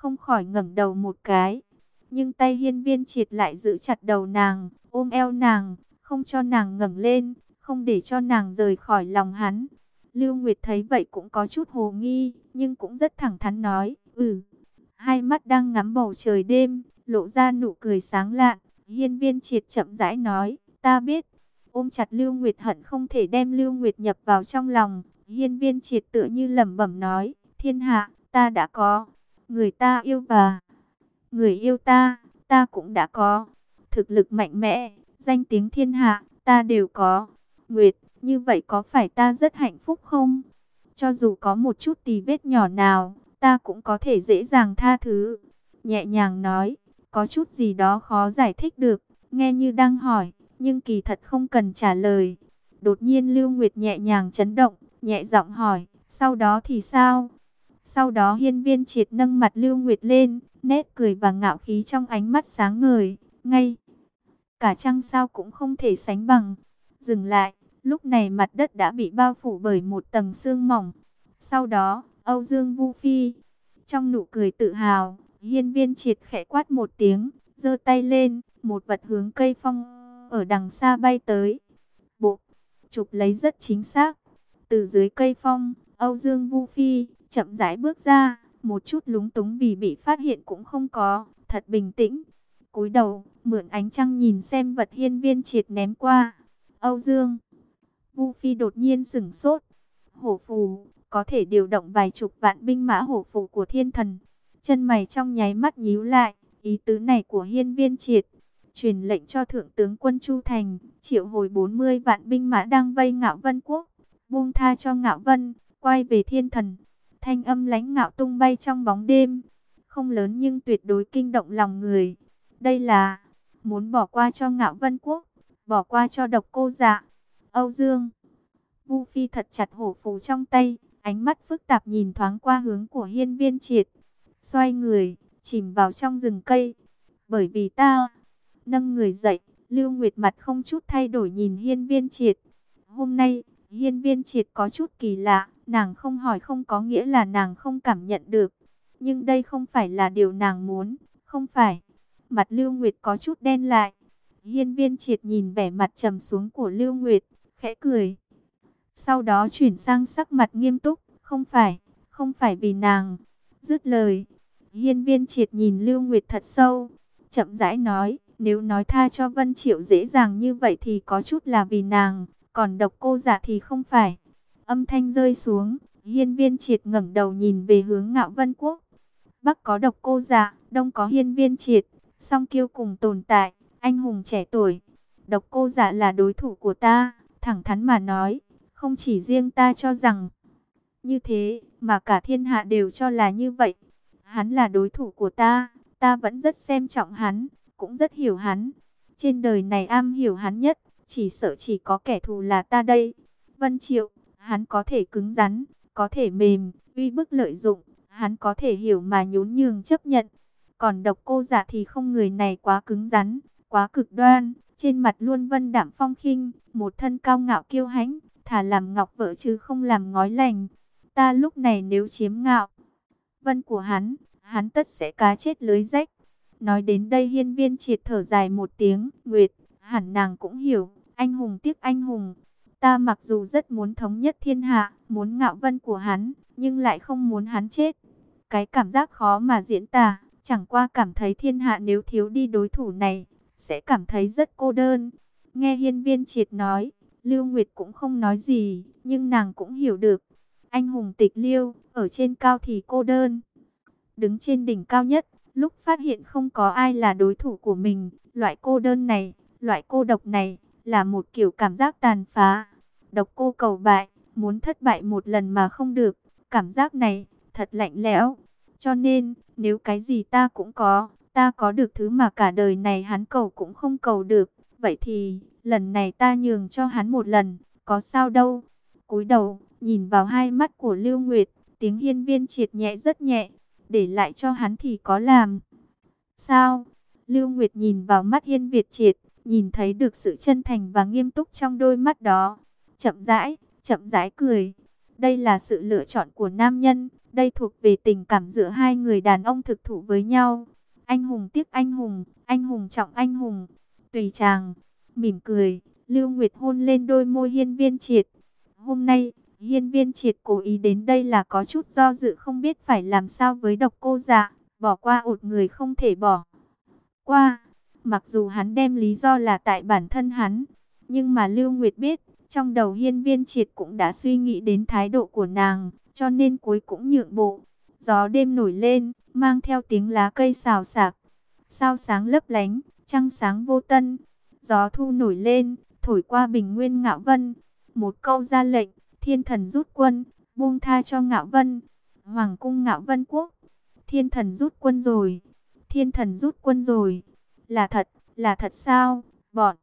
không khỏi ngẩng đầu một cái. Nhưng tay Hiên Viên Triệt lại giữ chặt đầu nàng, ôm eo nàng, không cho nàng ngẩng lên, không để cho nàng rời khỏi lòng hắn. Lưu Nguyệt thấy vậy cũng có chút hồ nghi, nhưng cũng rất thẳng thắn nói, Hai mắt đang ngắm bầu trời đêm, lộ ra nụ cười sáng lạn. Hiên Viên Triệt chậm rãi nói, ta biết. Ôm chặt Lưu Nguyệt hận không thể đem Lưu Nguyệt nhập vào trong lòng. Hiên Viên Triệt tựa như lẩm bẩm nói, thiên hạ, ta đã có. Người ta yêu và người yêu ta cũng đã có. Thực lực mạnh mẽ, danh tiếng thiên hạ, ta đều có. Nguyệt, như vậy có phải ta rất hạnh phúc không? Cho dù có một chút tì vết nhỏ nào, ta cũng có thể dễ dàng tha thứ. Nhẹ nhàng nói, có chút gì đó khó giải thích được, nghe như đang hỏi, nhưng kỳ thật không cần trả lời. Đột nhiên Lưu Nguyệt nhẹ nhàng chấn động, nhẹ giọng hỏi, sau đó thì sao? Sau đó Hiên Viên Triệt nâng mặt Lưu Nguyệt lên, nét cười và ngạo khí trong ánh mắt sáng ngời, ngay cả trăng sao cũng không thể sánh bằng. Dừng lại, lúc này mặt đất đã bị bao phủ bởi một tầng sương mỏng. Sau đó, Âu Dương Vu Phi, trong nụ cười tự hào, Hiên Viên Triệt khẽ quát một tiếng, giơ tay lên, một vật hướng cây phong ở đằng xa bay tới. Bộ, chụp lấy rất chính xác. Từ dưới cây phong, Âu Dương Vu Phi chậm rãi bước ra, một chút lúng túng vì bị phát hiện cũng không có, thật bình tĩnh. Cúi đầu, mượn ánh trăng nhìn xem vật Hiên Viên Triệt ném qua. Âu Dương Vu Phi đột nhiên sửng sốt. Hổ phù, có thể điều động vài chục vạn binh mã hổ phù của thiên thần. Chân mày trong nháy mắt nhíu lại, ý tứ này của Hiên Viên Triệt. Truyền lệnh cho Thượng tướng quân Chu Thành, triệu hồi 40 vạn binh mã đang vây Ngạo Vân Quốc. Buông tha cho Ngạo Vân, quay về thiên thần. Thanh âm lãnh ngạo tung bay trong bóng đêm. Không lớn nhưng tuyệt đối kinh động lòng người. Đây là muốn bỏ qua cho Ngạo Vân Quốc, bỏ qua cho Độc Cô Dạ. Âu Dương Vu Phi thật chặt hổ phù trong tay, ánh mắt phức tạp nhìn thoáng qua hướng của Hiên Viên Triệt. Xoay người, chìm vào trong rừng cây. Bởi vì ta nâng người dậy, Lưu Nguyệt mặt không chút thay đổi nhìn Hiên Viên Triệt. Hôm nay, Hiên Viên Triệt có chút kỳ lạ, nàng không hỏi không có nghĩa là nàng không cảm nhận được. Nhưng đây không phải là điều nàng muốn, không phải. Mặt Lưu Nguyệt có chút đen lại. Hiên Viên Triệt nhìn vẻ mặt trầm xuống của Lưu Nguyệt, khẽ cười. Sau đó chuyển sang sắc mặt nghiêm túc, không phải vì nàng. Dứt lời, Hiên Viên Triệt nhìn Lưu Nguyệt thật sâu, chậm rãi nói, nếu nói tha cho Vân Triệu dễ dàng như vậy thì có chút là vì nàng, còn Độc Cô Dạ thì không phải. Âm thanh rơi xuống, Hiên Viên Triệt ngẩng đầu nhìn về hướng Ngạo Vân Quốc. Bắc có Độc Cô Dạ, Đông có Hiên Viên Triệt, song kiêu cùng tồn tại, anh hùng trẻ tuổi. Độc Cô Dạ là đối thủ của ta, thẳng thắn mà nói, không chỉ riêng ta cho rằng như thế, mà cả thiên hạ đều cho là như vậy. Hắn là đối thủ của ta vẫn rất xem trọng hắn, cũng rất hiểu hắn. Trên đời này am hiểu hắn nhất, chỉ sợ chỉ có kẻ thù là ta đây. Vân Triệu, hắn có thể cứng rắn, có thể mềm, uy bức lợi dụng, hắn có thể hiểu mà nhún nhường chấp nhận. Còn Độc Cô Dạ thì không, người này quá cứng rắn, quá cực đoan, trên mặt luôn vân đạm phong khinh, một thân cao ngạo kiêu hãnh, thà làm ngọc vợ chứ không làm ngói lành. Ta lúc này nếu chiếm Ngạo Vân của hắn tất sẽ cá chết lưới rách. Nói đến đây Hiên Viên Triệt thở dài một tiếng, Nguyệt, hẳn nàng cũng hiểu, anh hùng tiếc anh hùng. Ta mặc dù rất muốn thống nhất thiên hạ, muốn Ngạo Vân của hắn, nhưng lại không muốn hắn chết. Cái cảm giác khó mà diễn tả, chẳng qua cảm thấy thiên hạ nếu thiếu đi đối thủ này, sẽ cảm thấy rất cô đơn. Nghe Hiên Viên Triệt nói, Lưu Nguyệt cũng không nói gì, nhưng nàng cũng hiểu được. Anh hùng tịch liêu, ở trên cao thì cô đơn. Đứng trên đỉnh cao nhất, lúc phát hiện không có ai là đối thủ của mình, loại cô đơn này, loại cô độc này, là một kiểu cảm giác tàn phá. Độc cô cầu bại, muốn thất bại một lần mà không được, cảm giác này, thật lạnh lẽo. Cho nên, nếu cái gì ta cũng có, ta có được thứ mà cả đời này hắn cầu cũng không cầu được, vậy thì, lần này ta nhường cho hắn một lần, có sao đâu. Cúi đầu, nhìn vào hai mắt của Lưu Nguyệt, tiếng Hiên Viên Triệt nhẹ rất nhẹ, để lại cho hắn thì có làm sao? Lưu Nguyệt nhìn vào mắt Hiên Viên Triệt, nhìn thấy được sự chân thành và nghiêm túc trong đôi mắt đó. Chậm rãi cười. Đây là sự lựa chọn của nam nhân, Đây thuộc về tình cảm giữa hai người đàn ông thực thụ với nhau. Anh hùng tiếc anh hùng trọng anh hùng. Tùy chàng, mỉm cười, Lưu Nguyệt hôn lên đôi môi Hiên Viên Triệt. Hôm nay, Hiên Viên Triệt cố ý đến đây là có chút do dự không biết phải làm sao với Độc Cô Dạ, bỏ qua một người không thể bỏ qua. Mặc dù hắn đem lý do là tại bản thân hắn, nhưng mà Lưu Nguyệt biết, trong đầu Hiên Viên Triệt cũng đã suy nghĩ đến thái độ của nàng, cho nên cuối cũng nhượng bộ. Gió đêm nổi lên, mang theo tiếng lá cây xào xạc, sao sáng lấp lánh, trăng sáng vô tân. Gió thu nổi lên, thổi qua bình nguyên Ngạo Vân. Một câu ra lệnh, thiên thần rút quân, buông tha cho Ngạo Vân. Hoàng cung Ngạo Vân Quốc, thiên thần rút quân rồi, thiên thần rút quân rồi. Là thật sao? Bọn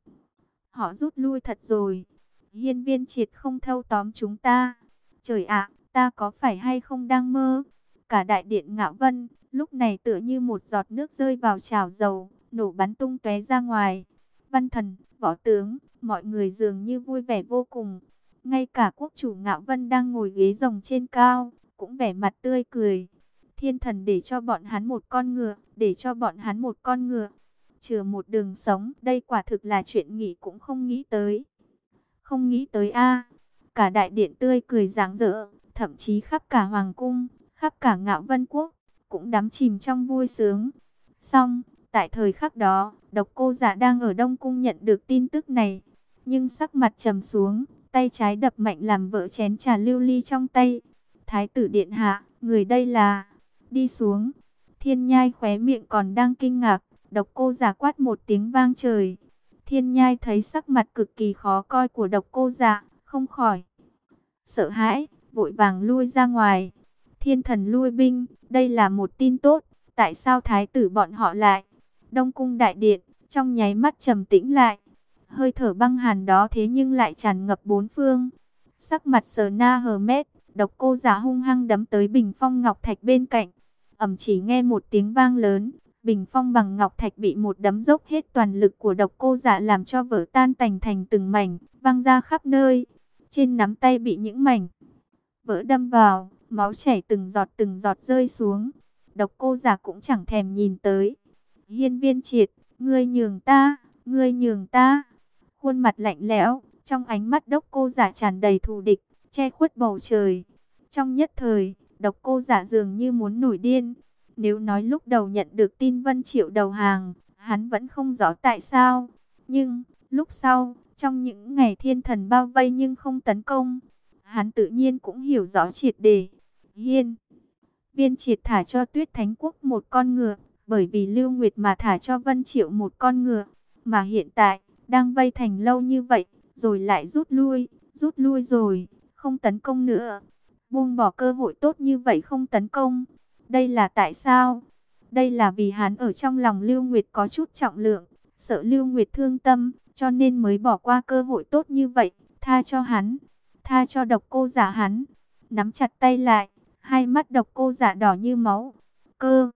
họ rút lui thật rồi. Hiên Viên Triệt không thâu tóm chúng ta. Trời ạ, ta có phải hay không đang mơ? Cả đại điện Ngạo Vân lúc này tựa như một giọt nước rơi vào chảo dầu, nổ bắn tung tóe ra ngoài. Văn thần, võ tướng, mọi người dường như vui vẻ vô cùng. Ngay cả quốc chủ Ngạo Vân đang ngồi ghế rồng trên cao, cũng vẻ mặt tươi cười. Thiên thần để cho bọn hắn một con ngựa, để cho bọn hắn một con ngựa. Chừa một đường sống, đây quả thực là chuyện nghĩ cũng không nghĩ tới. Không nghĩ tới a. Cả đại điện tươi cười rạng rỡ, thậm chí khắp cả hoàng cung, khắp cả Ngạo Vân Quốc, cũng đắm chìm trong vui sướng. Xong, tại thời khắc đó, Độc Cô Dạ đang ở Đông Cung nhận được tin tức này. Nhưng sắc mặt trầm xuống, tay trái đập mạnh làm vỡ chén trà lưu ly trong tay. Thái tử điện hạ, người đây là... Đi xuống. Thiên Nhai khóe miệng còn đang kinh ngạc, Độc Cô Dạ quát một tiếng vang trời. Thiên Nhai thấy sắc mặt cực kỳ khó coi của Độc Cô Dạ, không khỏi sợ hãi, vội vàng lui ra ngoài. Thiên thần lui binh, đây là một tin tốt. Tại sao thái tử bọn họ lại? Đông cung đại điện, trong nháy mắt trầm tĩnh lại. Hơi thở băng hàn đó thế nhưng lại tràn ngập bốn phương. Sắc mặt Sở Na Hermes, Độc Cô Dạ hung hăng đấm tới bình phong ngọc thạch bên cạnh. Chỉ nghe một tiếng vang lớn, bình phong bằng ngọc thạch bị một đấm dốc hết toàn lực của Độc Cô Dạ làm cho vỡ tan tành thành từng mảnh, văng ra khắp nơi. Trên nắm tay bị những mảnh vỡ đâm vào, máu chảy từng giọt rơi xuống. Độc Cô Dạ cũng chẳng thèm nhìn tới. Hiên Viên Triệt, ngươi nhường ta, ngươi nhường ta. Khuôn mặt lạnh lẽo, trong ánh mắt Độc Cô Dạ tràn đầy thù địch, che khuất bầu trời. Trong nhất thời, Độc Cô Dạ dường như muốn nổi điên. Nếu nói lúc đầu nhận được tin Vân Triệu đầu hàng, hắn vẫn không rõ tại sao. Nhưng, lúc sau, trong những ngày thiên thần bao vây nhưng không tấn công, hắn tự nhiên cũng hiểu rõ triệt để. Hiên Viên Triệt thả cho Tuyết Thánh Quốc một con ngựa, bởi vì Lưu Nguyệt mà thả cho Vân Triệu một con ngựa. Mà hiện tại, đang vây thành lâu như vậy, rồi lại rút lui rồi, không tấn công nữa. Buông bỏ cơ hội tốt như vậy không tấn công. Đây là tại sao? Đây là vì hắn ở trong lòng Lưu Nguyệt có chút trọng lượng, sợ Lưu Nguyệt thương tâm, cho nên mới bỏ qua cơ hội tốt như vậy, tha cho hắn, tha cho Độc Cô Dạ hắn. Nắm chặt tay lại, hai mắt Độc Cô Dạ đỏ như máu. Cơ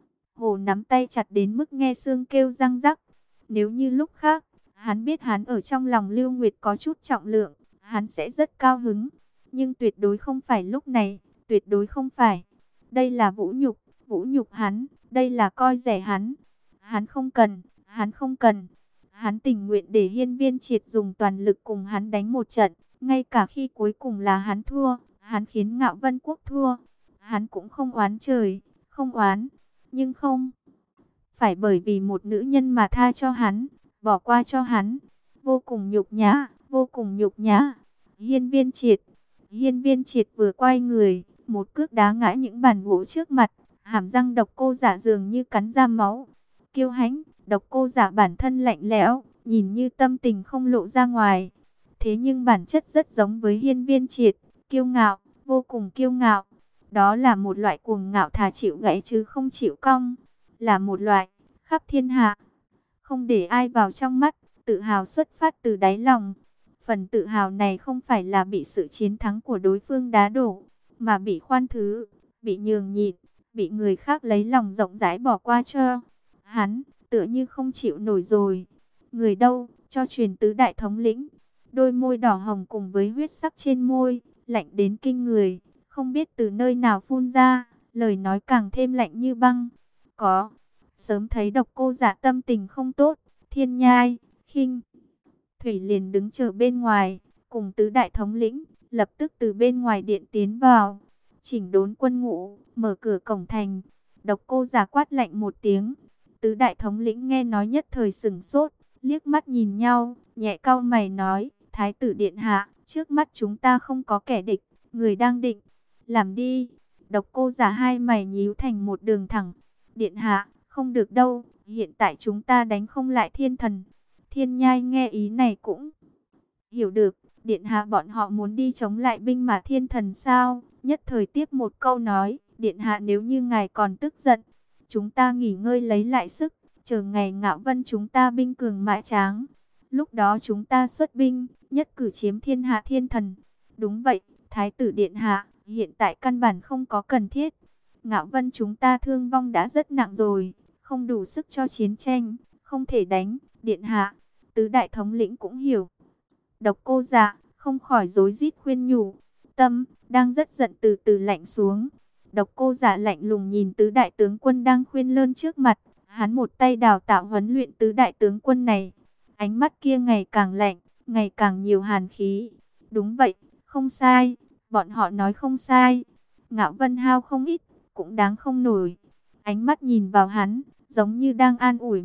hồ nắm tay chặt đến mức nghe xương kêu răng rắc. Nếu như lúc khác, hắn biết hắn ở trong lòng Lưu Nguyệt có chút trọng lượng, hắn sẽ rất cao hứng. Nhưng tuyệt đối không phải lúc này, tuyệt đối không phải. Đây là vũ nhục hắn, đây là coi rẻ hắn. Hắn không cần, hắn không cần. Hắn tình nguyện để Hiên Viên Triệt dùng toàn lực cùng hắn đánh một trận, ngay cả khi cuối cùng là hắn thua, hắn khiến Ngạo Vân Quốc thua. Hắn cũng không oán trời, không oán, nhưng không phải bởi vì một nữ nhân mà tha cho hắn, bỏ qua cho hắn. Vô cùng nhục nhã, vô cùng nhục nhã. Hiên Viên Triệt vừa quay người, một cước đá ngã những bàn gỗ trước mặt, hàm răng Độc Cô Dạ dường như cắn ra máu. Kiêu hãnh, Độc Cô Dạ bản thân lạnh lẽo, nhìn như tâm tình không lộ ra ngoài. Thế nhưng bản chất rất giống với Hiên Viên Triệt, kiêu ngạo, vô cùng kiêu ngạo. Đó là một loại cuồng ngạo thà chịu gãy chứ không chịu cong. Là một loại, khắp thiên hạ, không để ai vào trong mắt, tự hào xuất phát từ đáy lòng. Phần tự hào này không phải là bị sự chiến thắng của đối phương đá đổ, mà bị khoan thứ, bị nhường nhịn, bị người khác lấy lòng rộng rãi bỏ qua cho. Hắn, tựa như không chịu nổi rồi. Người đâu, cho truyền tứ đại thống lĩnh. Đôi môi đỏ hồng cùng với huyết sắc trên môi, lạnh đến kinh người, không biết từ nơi nào phun ra, lời nói càng thêm lạnh như băng. Có, sớm thấy Độc Cô Giả tâm tình không tốt, Thiên Nhai, Khinh Thủy liền đứng chờ bên ngoài, cùng tứ đại thống lĩnh, lập tức từ bên ngoài điện tiến vào, chỉnh đốn quân ngũ, mở cửa cổng thành. Độc Cô Giả quát lạnh một tiếng, tứ đại thống lĩnh nghe nói nhất thời sửng sốt, liếc mắt nhìn nhau, nhẹ cau mày nói, Thái tử điện hạ, trước mắt chúng ta không có kẻ địch, người đang định làm đi. Độc Cô Giả hai mày nhíu thành một đường thẳng, điện hạ, không được đâu, hiện tại chúng ta đánh không lại thiên thần. Thiên Nhai nghe ý này cũng hiểu được, điện hạ bọn họ muốn đi chống lại binh mã thiên thần sao? Nhất thời tiếp một câu nói, điện hạ nếu như ngài còn tức giận, chúng ta nghỉ ngơi lấy lại sức, chờ ngày Ngạo Vân chúng ta binh cường mã tráng. Lúc đó chúng ta xuất binh, nhất cử chiếm thiên hạ thiên thần. Đúng vậy, Thái tử điện hạ, hiện tại căn bản không có cần thiết. Ngạo Vân chúng ta thương vong đã rất nặng rồi, không đủ sức cho chiến tranh, không thể đánh, điện hạ. Tứ đại thống lĩnh cũng hiểu. Độc Cô Dạ không khỏi rối rít khuyên nhủ, tâm đang rất giận từ từ lạnh xuống. Độc Cô Dạ lạnh lùng nhìn tứ đại tướng quân đang khuyên lơn trước mặt, hắn một tay đào tạo huấn luyện tứ đại tướng quân này, ánh mắt kia ngày càng lạnh, ngày càng nhiều hàn khí. Đúng vậy, không sai, bọn họ nói không sai. Ngạo Vân hao không ít, cũng đáng không nổi. Ánh mắt nhìn vào hắn, giống như đang an ủi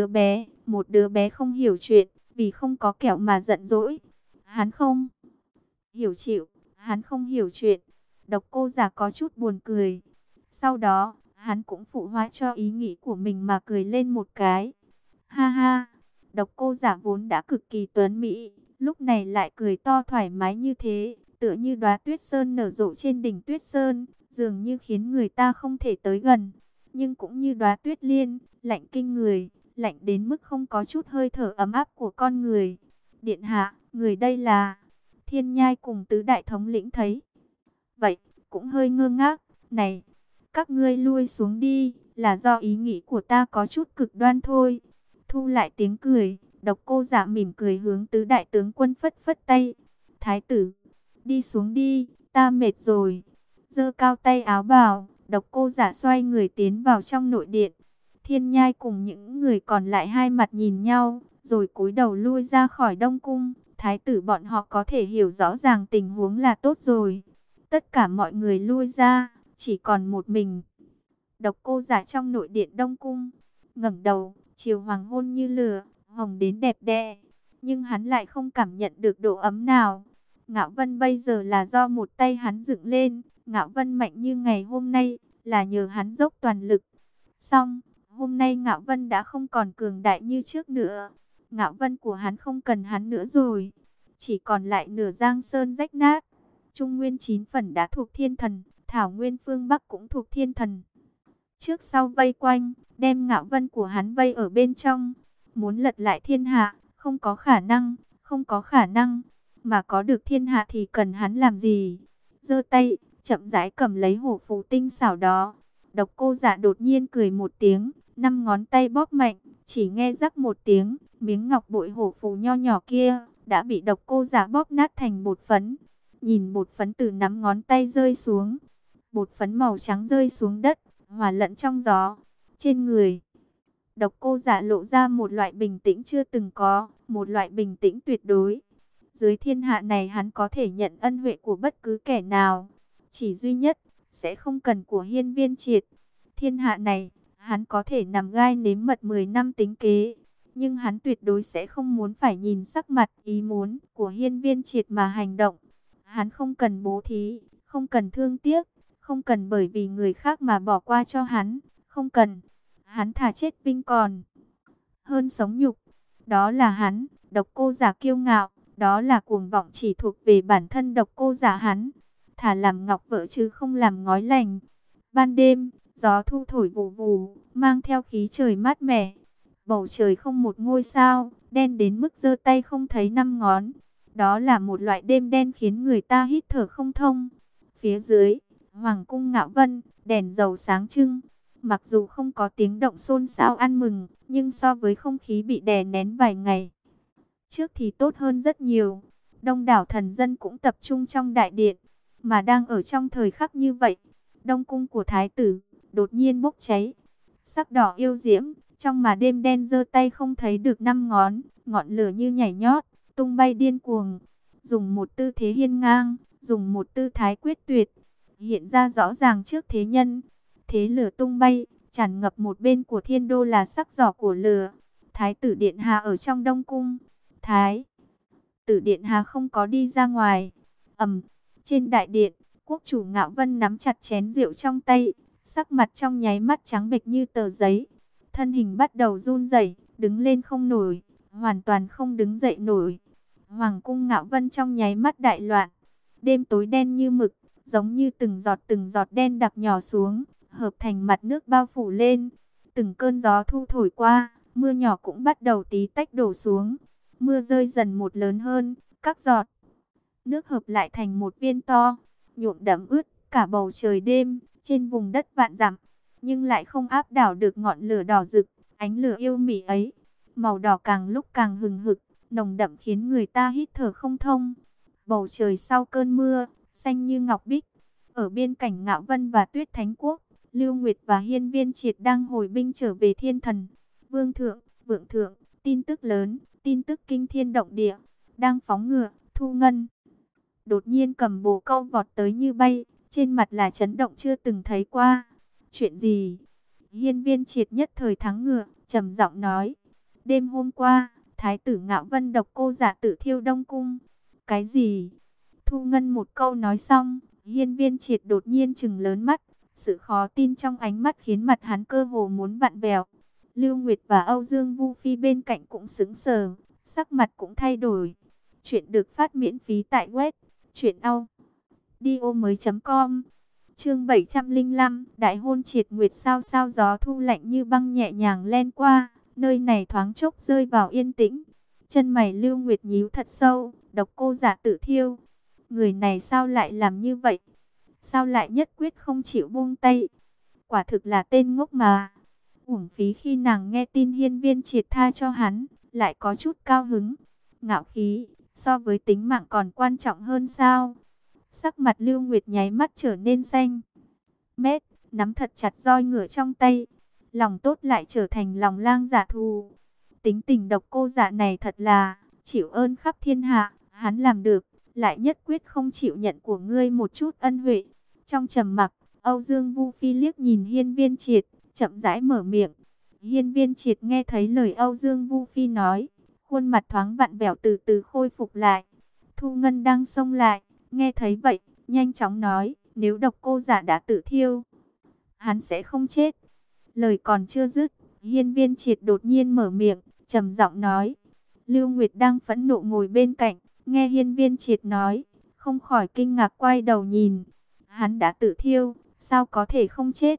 một đứa bé không hiểu chuyện, vì không có kẹo mà giận dỗi. Hắn không hiểu chịu, hắn không hiểu chuyện. Độc Cô Giả có chút buồn cười. Sau đó, hắn cũng phụ họa cho ý nghĩ của mình mà cười lên một cái. Ha ha, Độc Cô Giả vốn đã cực kỳ tuấn mỹ, lúc này lại cười to thoải mái như thế, tựa như đóa tuyết sơn nở rộ trên đỉnh tuyết sơn, dường như khiến người ta không thể tới gần. Nhưng cũng như đóa tuyết liên, lạnh kinh người, lạnh đến mức không có chút hơi thở ấm áp của con người. Điện hạ, người đây là... Thiên Nhai cùng tứ đại thống lĩnh thấy vậy, cũng hơi ngơ ngác. Này, các ngươi lui xuống đi, là do ý nghĩ của ta có chút cực đoan thôi. Thu lại tiếng cười, Độc Cô Dạ mỉm cười hướng tứ đại tướng quân phất phất tay. Thái tử, đi xuống đi, ta mệt rồi. Giơ cao tay áo bào, Độc Cô Dạ xoay người tiến vào trong nội điện. Thiên Nhai cùng những người còn lại hai mặt nhìn nhau, rồi cúi đầu lui ra khỏi Đông Cung. Thái tử bọn họ có thể hiểu rõ ràng tình huống là tốt rồi. Tất cả mọi người lui ra, chỉ còn một mình. Độc Cô Giả trong nội điện Đông Cung, ngẩng đầu, chiều hoàng hôn như lửa, hồng đến đẹp đẽ. Nhưng hắn lại không cảm nhận được độ ấm nào. Ngạo Vân bây giờ là do một tay hắn dựng lên. Ngạo Vân mạnh như ngày hôm nay, là nhờ hắn dốc toàn lực. Xong, hôm nay Ngạo Vân đã không còn cường đại như trước nữa. Ngạo Vân của hắn không cần hắn nữa rồi. Chỉ còn lại nửa Giang Sơn rách nát. Trung Nguyên 9 phần đã thuộc thiên thần, Thảo Nguyên phương Bắc cũng thuộc thiên thần. Trước sau vây quanh, đem Ngạo Vân của hắn vây ở bên trong. Muốn lật lại thiên hạ, không có khả năng, không có khả năng. Mà có được thiên hạ thì cần hắn làm gì? Giơ tay, chậm rãi cầm lấy hổ phù tinh xảo đó. Độc Cô Dạ đột nhiên cười một tiếng, 5 ngón tay bóp mạnh, chỉ nghe rắc một tiếng, miếng ngọc bội hổ phù nho nhỏ kia đã bị Độc Cô Dạ bóp nát thành bột phấn. Nhìn bột phấn từ nắm ngón tay rơi xuống, bột phấn màu trắng rơi xuống đất, hòa lẫn trong gió. Trên người Độc Cô Dạ lộ ra một loại bình tĩnh chưa từng có, một loại bình tĩnh tuyệt đối. Dưới thiên hạ này hắn có thể nhận ân huệ của bất cứ kẻ nào, chỉ duy nhất sẽ không cần của Hiên Viên Triệt. Thiên hạ này, hắn có thể nằm gai nếm mật 10 năm tính kế, nhưng hắn tuyệt đối sẽ không muốn phải nhìn sắc mặt ý muốn của Hiên Viên Triệt mà hành động. Hắn không cần bố thí, không cần thương tiếc, không cần bởi vì người khác mà bỏ qua cho hắn, không cần. Hắn thà chết vinh còn hơn sống nhục. Đó là hắn, Độc Cô Giả kiêu ngạo, đó là cuồng vọng chỉ thuộc về bản thân Độc Cô Giả hắn. Thà làm ngọc vỡ chứ không làm ngói lành. Ban đêm, gió thu thổi vù vù, mang theo khí trời mát mẻ. Bầu trời không một ngôi sao, đen đến mức giơ tay không thấy 5 ngón. Đó là một loại đêm đen khiến người ta hít thở không thông. Phía dưới, Hoàng cung Ngạo Vân, đèn dầu sáng trưng. Mặc dù không có tiếng động xôn xao ăn mừng, nhưng so với không khí bị đè nén vài ngày trước thì tốt hơn rất nhiều. Đông đảo thần dân cũng tập trung trong đại điện. Mà đang ở trong thời khắc như vậy, Đông cung của thái tử đột nhiên bốc cháy, sắc đỏ yêu diễm, trong mà đêm đen giơ tay không thấy được năm ngón, ngọn lửa như nhảy nhót, tung bay điên cuồng, dùng một tư thế hiên ngang, dùng một tư thái quyết tuyệt, hiện ra rõ ràng trước thế nhân. Thế lửa tung bay, tràn ngập một bên của thiên đô là sắc giỏ của lửa. Thái tử điện hạ ở trong Đông cung, thái tử điện hạ không có đi ra ngoài. Trên đại điện, quốc chủ Ngạo Vân nắm chặt chén rượu trong tay, sắc mặt trong nháy mắt trắng bệch như tờ giấy, thân hình bắt đầu run rẩy, đứng lên không nổi, hoàn toàn không đứng dậy nổi. Hoàng cung Ngạo Vân trong nháy mắt đại loạn, đêm tối đen như mực, giống như từng giọt đen đặc nhỏ xuống, hợp thành mặt nước bao phủ lên. Từng cơn gió thu thổi qua, mưa nhỏ cũng bắt đầu tí tách đổ xuống. Mưa rơi dần một lớn hơn, các giọt nước hợp lại thành một viên to, nhuộm đẫm ướt cả bầu trời đêm trên vùng đất vạn dặm, nhưng lại không áp đảo được ngọn lửa đỏ rực, ánh lửa yêu mị ấy. Màu đỏ càng lúc càng hừng hực, nồng đậm khiến người ta hít thở không thông. Bầu trời sau cơn mưa, xanh như ngọc bích. Ở biên cảnh Ngạo Vân và Tuyết Thánh Quốc, Lưu Nguyệt và Hiên Viên Triệt đang hồi binh trở về Thiên Thần. Vương thượng, vượng thượng, tin tức lớn, tin tức kinh thiên động địa, đang phóng ngựa. Thu Ngân đột nhiên cầm bồ câu vọt tới như bay, trên mặt là chấn động chưa từng thấy qua. Chuyện gì? Hiên Viên Triệt nhất thời thắng ngựa, trầm giọng nói. Đêm hôm qua, Thái tử Ngạo Vân độc cô giả tự thiêu Đông cung. Cái gì? Thu Ngân một câu nói xong, Hiên Viên Triệt đột nhiên trừng lớn mắt. Sự khó tin trong ánh mắt khiến mặt hắn cơ hồ muốn vặn vẹo. Lưu Nguyệt và Âu Dương Vu Phi bên cạnh cũng sững sờ, sắc mặt cũng thay đổi. Chuyện được phát miễn phí tại web truyệnaudio.com. Chương 705, đại hôn Triệt Nguyệt. Sao gió thu lạnh như băng nhẹ nhàng len qua, nơi này thoáng chốc rơi vào yên tĩnh. Chân mày Lưu Nguyệt nhíu thật sâu, độc cô giả tự thiêu. Người này sao lại làm như vậy? Sao lại nhất quyết không chịu buông tay? Quả thực là tên ngốc mà. Uổng phí khi nàng nghe tin Hiên Viên Triệt tha cho hắn, lại có chút cao hứng. Ngạo khí, so với tính mạng còn quan trọng hơn sao? Sắc mặt Lưu Nguyệt nháy mắt trở nên xanh mét, nắm thật chặt roi ngựa trong tay. Lòng tốt lại trở thành lòng lang dạ thù. Tính tình độc cô dạ này thật là chịu ơn khắp thiên hạ. Hắn làm được, lại nhất quyết không chịu nhận của ngươi một chút ân huệ. Trong trầm mặc, Âu Dương Vu Phi liếc nhìn Hiên Viên Triệt, chậm rãi mở miệng. Hiên Viên Triệt nghe thấy lời Âu Dương Vu Phi nói, khuôn mặt thoáng vặn vẹo từ từ khôi phục lại. Thu Ngân đang xông lại, nghe thấy vậy, nhanh chóng nói, nếu độc cô giả đã tự thiêu, hắn sẽ không chết. Lời còn chưa dứt, Hiên Viên Triệt đột nhiên mở miệng, trầm giọng nói. Lưu Nguyệt đang phẫn nộ ngồi bên cạnh, nghe Hiên Viên Triệt nói, không khỏi kinh ngạc quay đầu nhìn. Hắn đã tự thiêu, sao có thể không chết?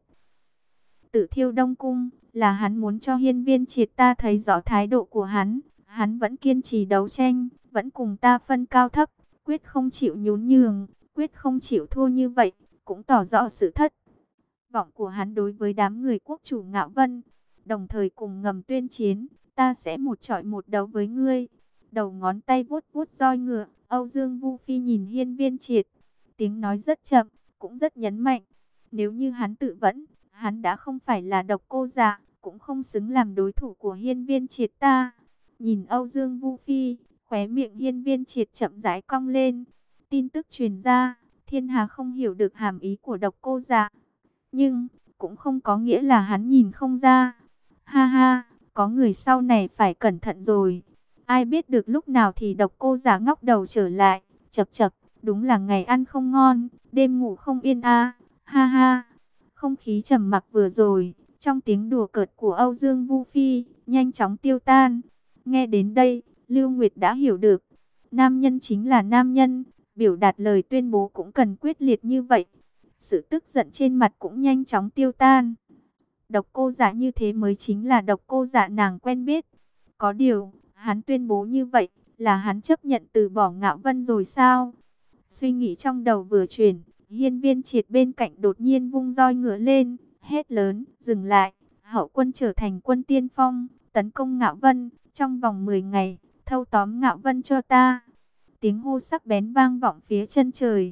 Tự thiêu Đông cung, là hắn muốn cho Hiên Viên Triệt ta thấy rõ thái độ của hắn. Hắn vẫn kiên trì đấu tranh, vẫn cùng ta phân cao thấp, quyết không chịu nhún nhường, quyết không chịu thua như vậy, cũng tỏ rõ sự thất vọng của hắn đối với đám người quốc chủ Ngạo Vân. Đồng thời cùng ngầm tuyên chiến, ta sẽ một chọi một đấu với ngươi. Đầu ngón tay vuốt vuốt roi ngựa, Âu Dương Vu Phi nhìn Hiên Viên Triệt, tiếng nói rất chậm, cũng rất nhấn mạnh. Nếu như hắn tự vẫn, hắn đã không phải là độc cô dạ, cũng không xứng làm đối thủ của Hiên Viên Triệt ta. Nhìn Âu Dương Vu Phi, khóe miệng Hiên Viên Triệt chậm rãi cong lên. Tin tức truyền ra, thiên hà không hiểu được hàm ý của độc cô dạ, nhưng cũng không có nghĩa là hắn nhìn không ra. Ha ha, có người sau này phải cẩn thận rồi. Ai biết được lúc nào thì độc cô giả ngóc đầu trở lại. Chậc chậc, đúng là ngày ăn không ngon, đêm ngủ không yên a. Ha ha. Không khí trầm mặc vừa rồi, trong tiếng đùa cợt của Âu Dương Vu Phi, nhanh chóng tiêu tan. Nghe đến đây, Lưu Nguyệt đã hiểu được. Nam nhân chính là nam nhân, biểu đạt lời tuyên bố cũng cần quyết liệt như vậy. Sự tức giận trên mặt cũng nhanh chóng tiêu tan. Độc cô giả như thế mới chính là độc cô giả nàng quen biết. Có điều, hắn tuyên bố như vậy, là hắn chấp nhận từ bỏ Ngạo Vân rồi sao? Suy nghĩ trong đầu vừa chuyển, Hiên Viên Triệt bên cạnh đột nhiên vung roi ngựa lên, hét lớn, dừng lại. Hậu quân trở thành quân tiên phong, tấn công Ngạo Vân, trong vòng 10 ngày, thâu tóm Ngạo Vân cho ta. Tiếng hô sắc bén vang vọng phía chân trời.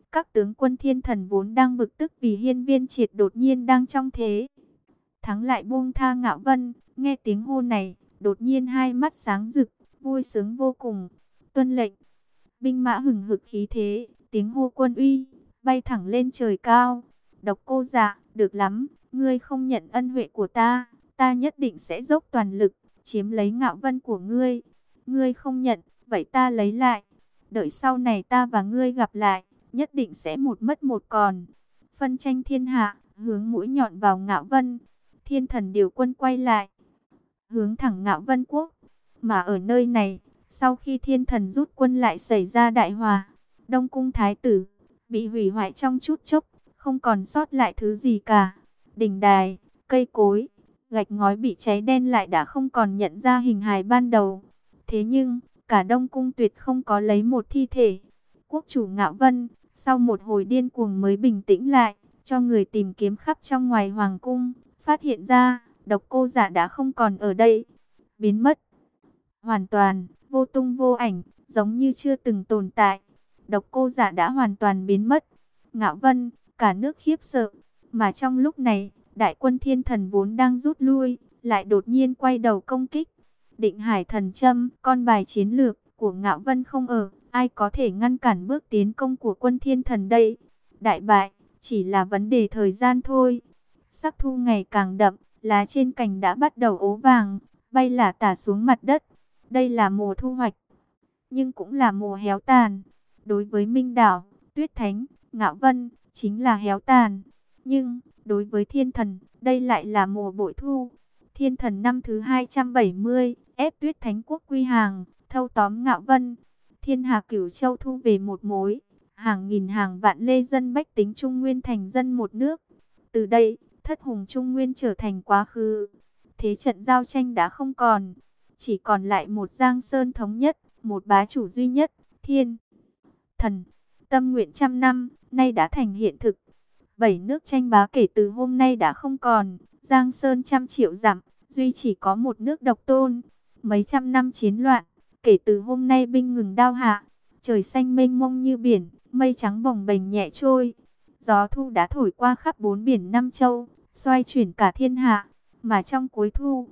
Các tướng quân thiên thần vốn đang bực tức vì Hiên Viên Triệt đột nhiên đang trong thế thắng lại buông tha Ngạo Vân, nghe tiếng hô này, đột nhiên hai mắt sáng rực, vui sướng vô cùng. Tuân lệnh, binh mã hừng hực khí thế, tiếng hô quân uy, bay thẳng lên trời cao. Độc Cô Dạ, được lắm, ngươi không nhận ân huệ của ta, ta nhất định sẽ dốc toàn lực, chiếm lấy Ngạo Vân của ngươi. Ngươi không nhận, vậy ta lấy lại. Đợi sau này ta và ngươi gặp lại, nhất định sẽ một mất một còn. Phân tranh thiên hạ, hướng mũi nhọn vào Ngạo Vân. Thiên thần điều quân quay lại, hướng thẳng Ngạo Vân quốc. Mà ở nơi này, sau khi thiên thần rút quân lại xảy ra đại hòa. Đông cung thái tử bị hủy hoại trong chút chốc, không còn sót lại thứ gì cả. Đình đài, cây cối, gạch ngói bị cháy đen lại đã không còn nhận ra hình hài ban đầu. Thế nhưng, cả Đông cung tuyệt không có lấy một thi thể. Quốc chủ Ngạo Vân, sau một hồi điên cuồng mới bình tĩnh lại, cho người tìm kiếm khắp trong ngoài hoàng cung, phát hiện ra, Độc Cô Dạ đã không còn ở đây, biến mất. Hoàn toàn, vô tung vô ảnh, giống như chưa từng tồn tại. Độc Cô Dạ đã hoàn toàn biến mất. Ngạo Vân, cả nước khiếp sợ. Mà trong lúc này, đại quân thiên thần vốn đang rút lui, lại đột nhiên quay đầu công kích. Định Hải Thần Châm, con bài chiến lược của Ngạo Vân không ở, ai có thể ngăn cản bước tiến công của quân thiên thần đây? Đại bại, chỉ là vấn đề thời gian thôi. Sắc thu ngày càng đậm, lá trên cành đã bắt đầu ố vàng, bay lả tả xuống mặt đất. Đây là mùa thu hoạch, nhưng cũng là mùa héo tàn. Đối với Minh Đảo, Tuyết Thánh, Ngạo Vân, chính là héo tàn. Nhưng, đối với thiên thần, đây lại là mùa bội thu. Thiên thần năm thứ 270, ép Tuyết Thánh quốc quy hàng, thâu tóm Ngạo Vân. Thiên hà Cửu Châu thu về một mối, hàng nghìn hàng vạn lê dân bách tính Trung Nguyên thành dân một nước. Từ đây, thất hùng Trung Nguyên trở thành quá khứ. Thế trận giao tranh đã không còn, chỉ còn lại một Giang Sơn thống nhất, một bá chủ duy nhất, thiên thần. Tâm nguyện trăm năm, nay đã thành hiện thực. 7 nước tranh bá kể từ hôm nay đã không còn, Giang Sơn trăm triệu dặm, duy chỉ có một nước độc tôn. Mấy trăm năm chiến loạn, kể từ hôm nay binh ngừng đao hạ, trời xanh mênh mông như biển, mây trắng bồng bềnh nhẹ trôi. Gió thu đã thổi qua khắp bốn biển năm châu, xoay chuyển cả thiên hạ. Mà trong cuối thu,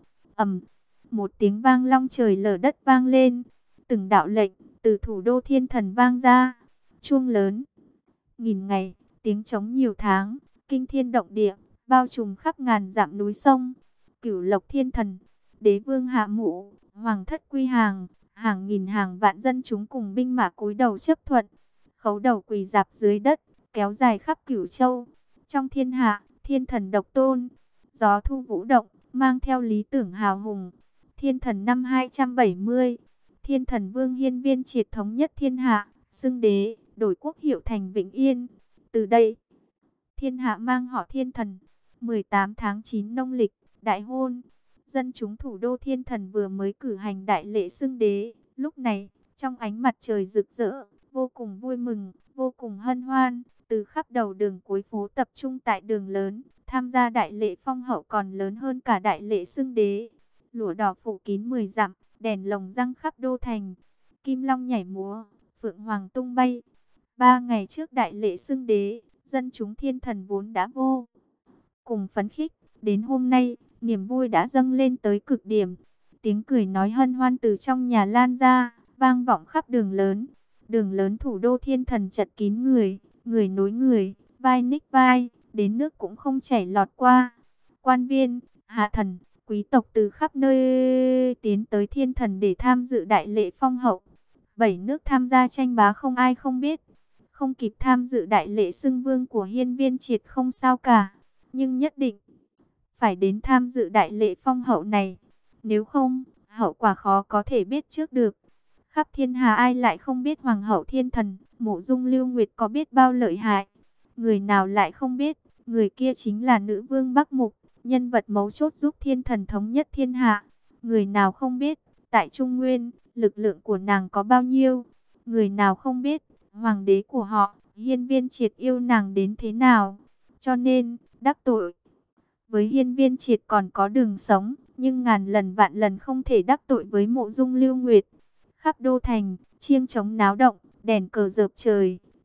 một tiếng vang long trời lở đất vang lên. Từng đạo lệnh từ thủ đô thiên thần vang ra. Chuông lớn, nghìn ngày, tiếng trống nhiều tháng, kinh thiên động địa, bao trùm khắp ngàn dặm núi sông. Cửu Lộc thiên thần, đế vương hạ mụ, hoàng thất quy hàng, hàng nghìn hàng vạn dân chúng cùng binh mã cúi đầu chấp thuận, khấu đầu quỳ rạp dưới đất, kéo dài khắp Cửu Châu. Trong thiên hạ, thiên thần độc tôn, gió thu vũ động, mang theo lý tưởng hào hùng. Thiên thần năm 270, thiên thần vương Hiên Viên Triệt thống nhất thiên hạ, xưng đế, đổi quốc hiệu thành Vĩnh Yên. Từ đây, thiên hạ mang họ thiên thần. 18 tháng 9 nông lịch, đại hôn. Dân chúng thủ đô thiên thần vừa mới cử hành đại lễ xưng đế. Lúc này, trong ánh mặt trời rực rỡ, vô cùng vui mừng, vô cùng hân hoan. Từ khắp đầu đường cuối phố tập trung tại đường lớn, tham gia đại lễ phong hậu còn lớn hơn cả đại lễ xưng đế. Lụa đỏ phủ kín 10 dặm, đèn lồng răng khắp đô thành. Kim long nhảy múa, phượng hoàng tung bay. 3 ngày trước đại lễ xưng đế, dân chúng thiên thần vốn đã vô cùng phấn khích. Đến hôm nay, niềm vui đã dâng lên tới cực điểm. Tiếng cười nói hân hoan từ trong nhà lan ra, vang vọng khắp đường lớn. Đường lớn thủ đô thiên thần chật kín người, người nối người, vai ních vai, đến nước cũng không chảy lọt qua. Quan viên, hạ thần, quý tộc từ khắp nơi tiến tới thiên thần để tham dự đại lễ phong hậu. 7 nước tham gia tranh bá không ai không biết. Không kịp tham dự đại lễ xưng vương của Hiên Viên Triệt không sao cả, nhưng nhất định phải đến tham dự đại lễ phong hậu này. Nếu không, hậu quả khó có thể biết trước được. Khắp thiên hà ai lại không biết hoàng hậu thiên thần, Mộ Dung Lưu Nguyệt có biết bao lợi hại. Người nào lại không biết, người kia chính là nữ vương Bắc Mục, nhân vật mấu chốt giúp thiên thần thống nhất thiên hạ. Người nào không biết, tại Trung Nguyên, lực lượng của nàng có bao nhiêu. Người nào không biết, hoàng đế của họ, Hiên Viên Triệt yêu nàng đến thế nào. Cho nên, đắc tội với Hiên Viên Triệt còn có đường sống, nhưng ngàn lần vạn lần không thể đắc tội với Mộ Dung Lưu Nguyệt. Khắp đô thành, chiêng trống náo động, đèn cờ rợp trời,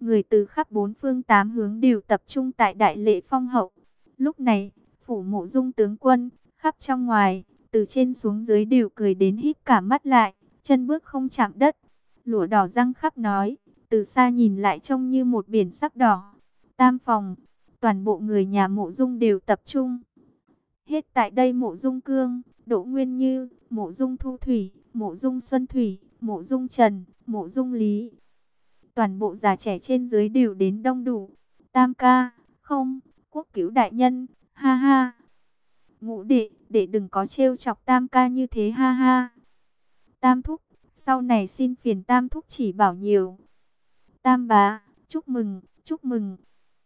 người từ khắp bốn phương tám hướng đều tập trung tại đại lễ phong hậu. Lúc này, phủ Mộ Dung tướng quân, khắp trong ngoài, từ trên xuống dưới đều cười đến híp cả mắt lại, chân bước không chạm đất. Lụa đỏ răng khắp nói, từ xa nhìn lại trông như một biển sắc đỏ. Tam phòng, toàn bộ người nhà Mộ Dung đều tập trung. Hết tại đây Mộ Dung Cương, Đỗ Nguyên Như, Mộ Dung Thu Thủy, Mộ Dung Xuân Thủy, Mộ Dung Trần, Mộ Dung Lý. Toàn bộ già trẻ trên dưới đều đến đông đủ. Tam ca, không, Quốc cứu đại nhân, ha ha. Ngũ đệ, đệ đừng có trêu chọc Tam ca như thế, ha ha. Tam thúc, sau này xin phiền Tam thúc chỉ bảo nhiều. Tam bá, chúc mừng, chúc mừng.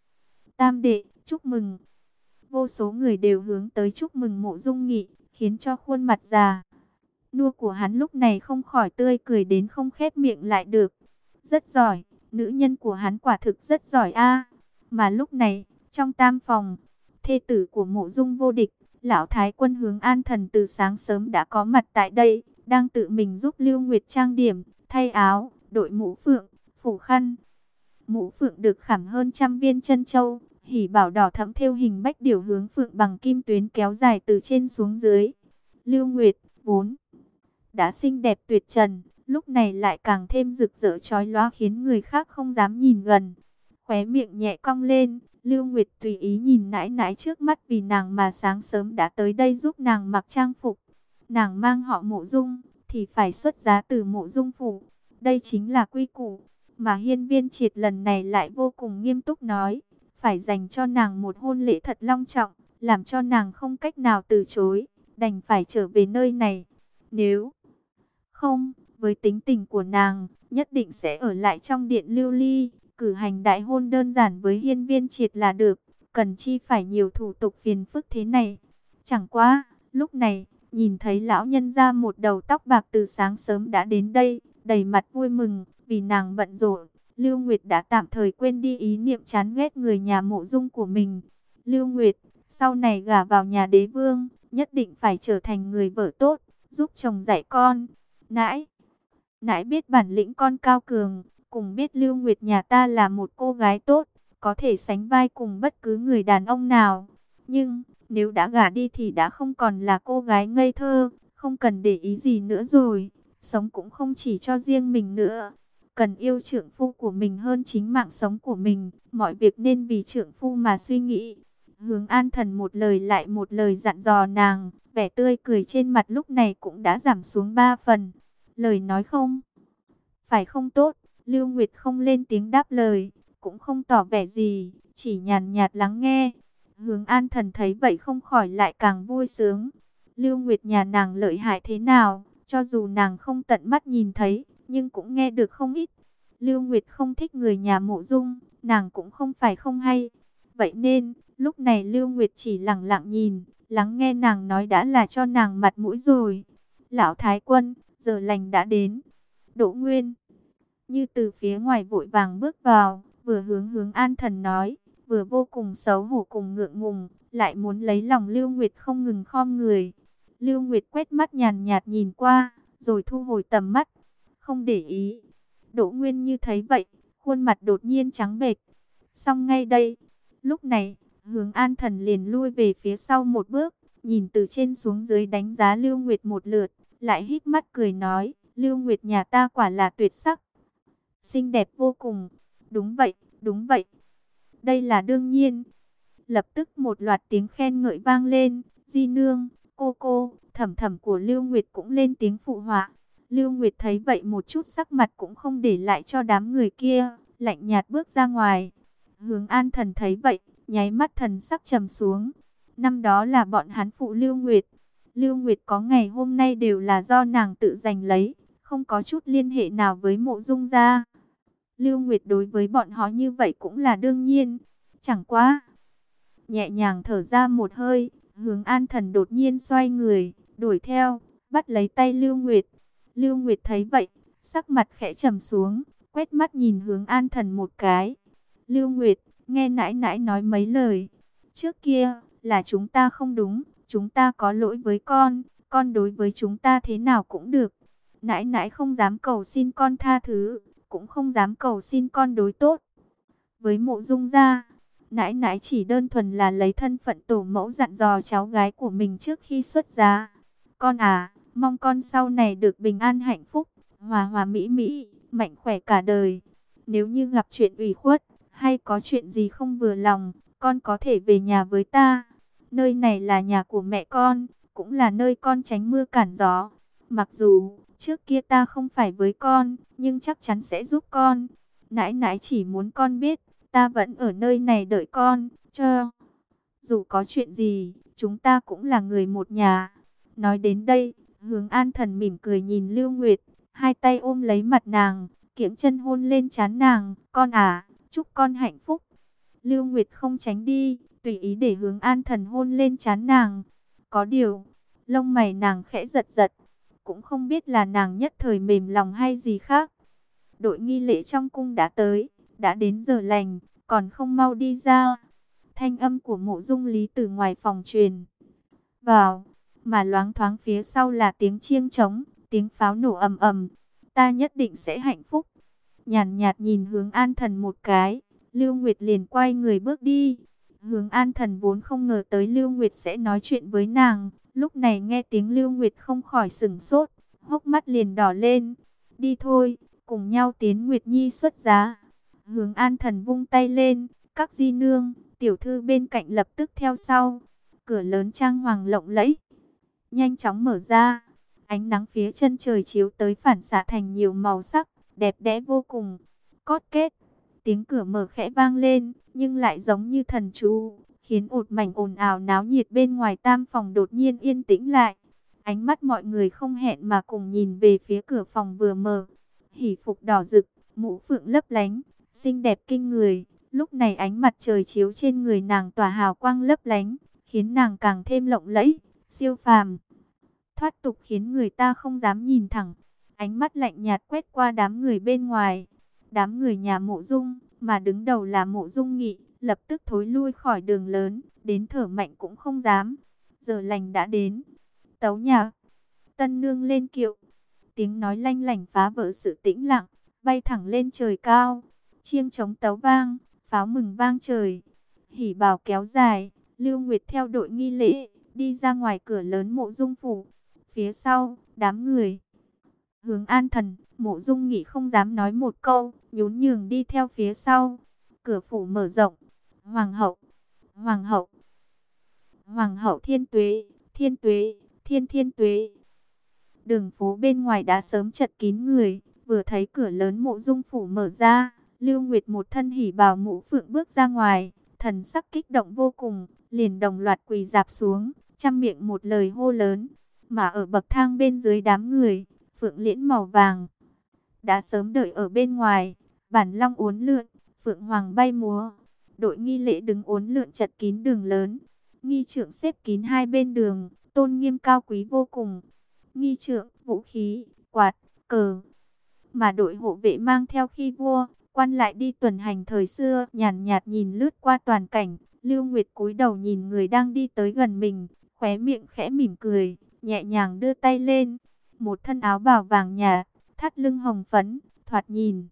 Tam đệ, chúc mừng. Vô số người đều hướng tới chúc mừng Mộ Dung Nghị, khiến cho khuôn mặt già nua của hắn lúc này không khỏi tươi cười đến không khép miệng lại được. Rất giỏi, nữ nhân của hắn quả thực rất giỏi a. Mà lúc này, trong tam phòng, thê tử của Mộ Dung Vô Địch, lão thái quân Hướng An Thần từ sáng sớm đã có mặt tại đây, đang tự mình giúp Lưu Nguyệt trang điểm, thay áo, đội mũ phượng, phủ khăn. Mũ phượng được khảm hơn 100 viên chân châu, hỉ bảo đỏ thẫm thêu hình bách điểu hướng phượng bằng kim tuyến kéo dài từ trên xuống dưới. Lưu Nguyệt vốn đã xinh đẹp tuyệt trần, lúc này lại càng thêm rực rỡ chói lóa khiến người khác không dám nhìn gần. Khóe miệng nhẹ cong lên, Lưu Nguyệt tùy ý nhìn nãi nãi trước mắt vì nàng mà sáng sớm đã tới đây giúp nàng mặc trang phục. Nàng mang họ Mộ Dung thì phải xuất giá từ Mộ Dung phủ. Đây chính là quy củ mà Hiên Viên Triệt lần này lại vô cùng nghiêm túc nói, phải dành cho nàng một hôn lễ thật long trọng, làm cho nàng không cách nào từ chối, đành phải trở về nơi này. Nếu không, với tính tình của nàng, nhất định sẽ ở lại trong điện lưu ly, cử hành đại hôn đơn giản với Hiên Viên Triệt là được, cần chi phải nhiều thủ tục phiền phức thế này. Chẳng qua, lúc này, nhìn thấy lão nhân ra một đầu tóc bạc từ sáng sớm đã đến đây, đầy mặt vui mừng, vì nàng bận rộn, Lưu Nguyệt đã tạm thời quên đi ý niệm chán ghét người nhà Mộ Dung của mình. Lưu Nguyệt, sau này gả vào nhà đế vương, nhất định phải trở thành người vợ tốt, giúp chồng dạy con. Nãi biết bản lĩnh con cao cường, cùng biết Lưu Nguyệt nhà ta là một cô gái tốt, có thể sánh vai cùng bất cứ người đàn ông nào. Nhưng, nếu đã gả đi thì đã không còn là cô gái ngây thơ, không cần để ý gì nữa rồi. Sống cũng không chỉ cho riêng mình nữa, cần yêu trượng phu của mình hơn chính mạng sống của mình. Mọi việc nên vì trượng phu mà suy nghĩ. Hướng An Thần một lời lại một lời dặn dò nàng, vẻ tươi cười trên mặt lúc này cũng đã giảm xuống 3 phần. Lời nói không phải không tốt, Lưu Nguyệt không lên tiếng đáp lời, cũng không tỏ vẻ gì, chỉ nhàn nhạt lắng nghe. Hướng An Thần thấy vậy không khỏi lại càng vui sướng. Lưu Nguyệt nhà nàng lợi hại thế nào, cho dù nàng không tận mắt nhìn thấy, nhưng cũng nghe được không ít. Lưu Nguyệt không thích người nhà Mộ Dung, nàng cũng không phải không hay. Vậy nên, lúc này Lưu Nguyệt chỉ lặng lặng nhìn, lắng nghe nàng nói đã là cho nàng mặt mũi rồi. Lão Thái Quân, giờ lành đã đến. Đỗ Nguyên Như từ phía ngoài vội vàng bước vào, vừa Hướng An Thần nói, vừa vô cùng xấu hổ cùng ngượng ngùng, lại muốn lấy lòng Lưu Nguyệt không ngừng khom người. Lưu Nguyệt quét mắt nhàn nhạt nhìn qua, rồi thu hồi tầm mắt, không để ý. Đỗ Nguyên Như thấy vậy, khuôn mặt đột nhiên trắng bệch. Xong ngay đây, lúc này, Hướng An Thần liền lui về phía sau một bước, nhìn từ trên xuống dưới đánh giá Lưu Nguyệt một lượt, lại híp mắt cười nói, Lưu Nguyệt nhà ta quả là tuyệt sắc, xinh đẹp vô cùng. Đúng vậy, đúng vậy. Đây là đương nhiên. Lập tức một loạt tiếng khen ngợi vang lên, Di nương, cô, thẩm thẩm của Lưu Nguyệt cũng lên tiếng phụ họa. Lưu Nguyệt thấy vậy một chút sắc mặt cũng không để lại cho đám người kia, lạnh nhạt bước ra ngoài. Hướng An Thần thấy vậy, nháy mắt thần sắc trầm xuống. Năm đó là bọn hắn phụ Lưu Nguyệt. Lưu Nguyệt có ngày hôm nay đều là do nàng tự giành lấy, không có chút liên hệ nào với Mộ Dung gia. Lưu Nguyệt đối với bọn họ như vậy cũng là đương nhiên. Chẳng quá. Nhẹ nhàng thở ra một hơi, Hướng An Thần đột nhiên xoay người, đuổi theo, bắt lấy tay Lưu Nguyệt. Lưu Nguyệt thấy vậy, sắc mặt khẽ trầm xuống, quét mắt nhìn Hướng An Thần một cái. Lưu Nguyệt, nghe nãi nãi nói mấy lời. Trước kia, là chúng ta không đúng, chúng ta có lỗi với con đối với chúng ta thế nào cũng được. Nãi nãi không dám cầu xin con tha thứ, cũng không dám cầu xin con đối tốt. Với Mộ Dung gia, nãi nãi chỉ đơn thuần là lấy thân phận tổ mẫu dặn dò cháu gái của mình trước khi xuất giá. Con à, mong con sau này được bình an hạnh phúc, hòa hòa mỹ mỹ, mạnh khỏe cả đời. Nếu như gặp chuyện ủy khuất, hay có chuyện gì không vừa lòng, con có thể về nhà với ta. Nơi này là nhà của mẹ con, cũng là nơi con tránh mưa cản gió. Mặc dù trước kia ta không phải với con, nhưng chắc chắn sẽ giúp con. Nãi nãi chỉ muốn con biết, ta vẫn ở nơi này đợi con, cho dù có chuyện gì, chúng ta cũng là người một nhà. Nói đến đây, Hướng An Thần mỉm cười nhìn Lưu Nguyệt, hai tay ôm lấy mặt nàng, kiễng chân hôn lên trán nàng. Con à, chúc con hạnh phúc. Lưu Nguyệt không tránh đi, tùy ý để Hướng An Thần hôn lên trán nàng. Có điều, lông mày nàng khẽ giật giật, cũng không biết là nàng nhất thời mềm lòng hay gì khác. Đội nghi lễ trong cung đã tới, đã đến giờ lành, còn không mau đi ra. Thanh âm của Mộ Dung Lý từ ngoài phòng truyền vào, mà loáng thoáng phía sau là tiếng chiêng trống, tiếng pháo nổ ầm ầm. Ta nhất định sẽ hạnh phúc. Nhàn nhạt nhìn Hướng An Thần một cái, Lưu Nguyệt liền quay người bước đi. Hướng An Thần vốn không ngờ tới Lưu Nguyệt sẽ nói chuyện với nàng, lúc này nghe tiếng Lưu Nguyệt không khỏi sửng sốt, hốc mắt liền đỏ lên. Đi thôi, cùng nhau tiến Nguyệt Nhi xuất giá. Hướng An Thần vung tay lên, các di nương, tiểu thư bên cạnh lập tức theo sau. Cửa lớn trang hoàng lộng lẫy nhanh chóng mở ra, ánh nắng phía chân trời chiếu tới phản xạ thành nhiều màu sắc, đẹp đẽ vô cùng. Cót kết, tiếng cửa mở khẽ vang lên, nhưng lại giống như thần chú, khiến một mảnh ồn ào náo nhiệt bên ngoài tam phòng đột nhiên yên tĩnh lại. Ánh mắt mọi người không hẹn mà cùng nhìn về phía cửa phòng vừa mở. Hỉ phục đỏ rực, mũ phượng lấp lánh, xinh đẹp kinh người. Lúc này ánh mặt trời chiếu trên người nàng tỏa hào quang lấp lánh, khiến nàng càng thêm lộng lẫy, siêu phàm, thoát tục, khiến người ta không dám nhìn thẳng. Ánh mắt lạnh nhạt quét qua đám người bên ngoài. Đám người nhà Mộ Dung, mà đứng đầu là Mộ Dung Nghị, lập tức thối lui khỏi đường lớn, đến thở mạnh cũng không dám. Giờ lành đã đến. Tấu nhạc, tân nương lên kiệu. Tiếng nói lanh lảnh phá vỡ sự tĩnh lặng, bay thẳng lên trời cao. Chiêng trống tấu vang, pháo mừng vang trời. Hỉ bào kéo dài, Lưu Nguyệt theo đội nghi lễ đi ra ngoài cửa lớn Mộ Dung phủ. Phía sau, đám người Hướng An Thần, Mộ Dung Nghị không dám nói một câu, nhún nhường đi theo phía sau. Cửa phủ mở rộng. Hoàng hậu, hoàng hậu, hoàng hậu thiên tuế, thiên tuế, thiên thiên tuế. Đường phố bên ngoài đã sớm chật kín người. Vừa thấy cửa lớn Mộ Dung phủ mở ra, Lưu Nguyệt một thân hỉ bào mũ phượng bước ra ngoài, thần sắc kích động vô cùng, liền đồng loạt quỳ rạp xuống, trăm miệng một lời hô lớn. Mà ở bậc thang bên dưới đám người, phượng liễn màu vàng đã sớm đợi ở bên ngoài. Bản long uốn lượn, phượng hoàng bay múa. Đội nghi lễ đứng uốn lượn chật kín đường lớn. Nghi trượng xếp kín hai bên đường, tôn nghiêm cao quý vô cùng. Nghi trượng, vũ khí, quạt, cờ. Mà đội hộ vệ mang theo khi vua, quan lại đi tuần hành thời xưa, nhàn nhạt nhìn lướt qua toàn cảnh. Lưu Nguyệt cúi đầu nhìn người đang đi tới gần mình, khóe miệng khẽ mỉm cười, nhẹ nhàng đưa tay lên. Một thân áo bào vàng nhạt, thắt lưng hồng phấn, thoạt nhìn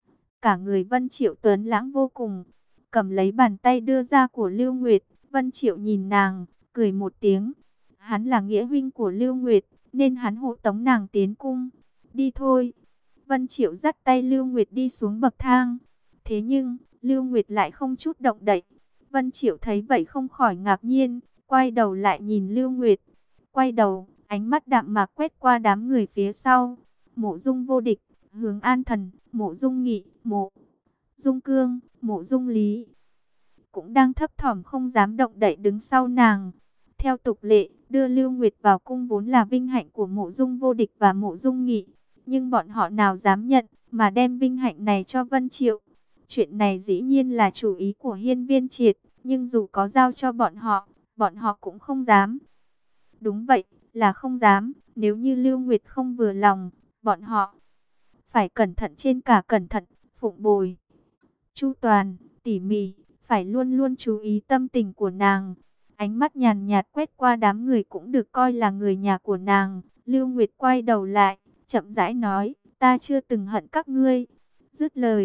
cả người Vân Triệu tuấn lãng vô cùng. Cầm lấy bàn tay đưa ra của Lưu Nguyệt, Vân Triệu nhìn nàng, cười một tiếng. Hắn là nghĩa huynh của Lưu Nguyệt, nên hắn hộ tống nàng tiến cung. Đi thôi. Vân Triệu dắt tay Lưu Nguyệt đi xuống bậc thang. Thế nhưng, Lưu Nguyệt lại không chút động đậy. Vân Triệu thấy vậy không khỏi ngạc nhiên, quay đầu lại nhìn Lưu Nguyệt. Quay đầu, ánh mắt đạm mạc quét qua đám người phía sau. Mộ Dung Vô Địch, Hướng An Thần, Mộ Dung Nghị, Mộ Dung Cương, Mộ Dung Lý cũng đang thấp thỏm không dám động đậy đứng sau nàng. Theo tục lệ, đưa Lưu Nguyệt vào cung vốn là vinh hạnh của Mộ Dung Vô Địch và Mộ Dung Nghị, nhưng bọn họ nào dám nhận, mà đem vinh hạnh này cho Vân Triệu. Chuyện này dĩ nhiên là chủ ý của Hiên Viên Triệt, nhưng dù có giao cho bọn họ cũng không dám. Đúng vậy, là không dám. Nếu như Lưu Nguyệt không vừa lòng, bọn họ phải cẩn thận trên cả cẩn thận, phụng bồi chu toàn, tỉ mỉ, phải luôn luôn chú ý tâm tình của nàng. Ánh mắt nhàn nhạt quét qua đám người cũng được coi là người nhà của nàng. Lưu Nguyệt quay đầu lại, chậm rãi nói, ta chưa từng hận các ngươi. Dứt lời,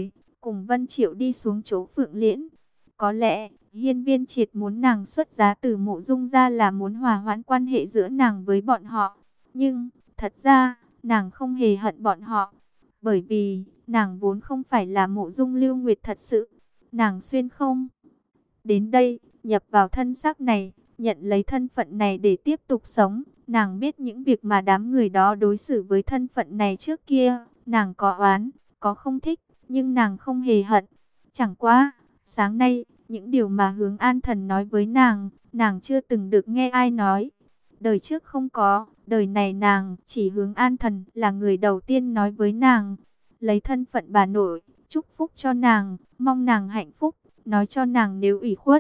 cùng Vân Triệu đi xuống chỗ Phượng Liễn. Có lẽ, Hiên Viên Triệt muốn nàng xuất giá từ Mộ Dung ra là muốn hòa hoãn quan hệ giữa nàng với bọn họ. Nhưng, thật ra, nàng không hề hận bọn họ. Bởi vì, nàng vốn không phải là Mộ Dung Lưu Nguyệt thật sự. Nàng xuyên không đến đây, nhập vào thân xác này, nhận lấy thân phận này để tiếp tục sống. Nàng biết những việc mà đám người đó đối xử với thân phận này trước kia. Nàng có oán, có không thích, nhưng nàng không hề hận. Chẳng qua, sáng nay, những điều mà Hướng An Thần nói với nàng chưa từng được nghe ai nói. Đời trước không có, đời này nàng, chỉ Hướng An Thần là người đầu tiên nói với nàng. Lấy thân phận bà nội, chúc phúc cho nàng, mong nàng hạnh phúc, nói cho nàng nếu ủy khuất,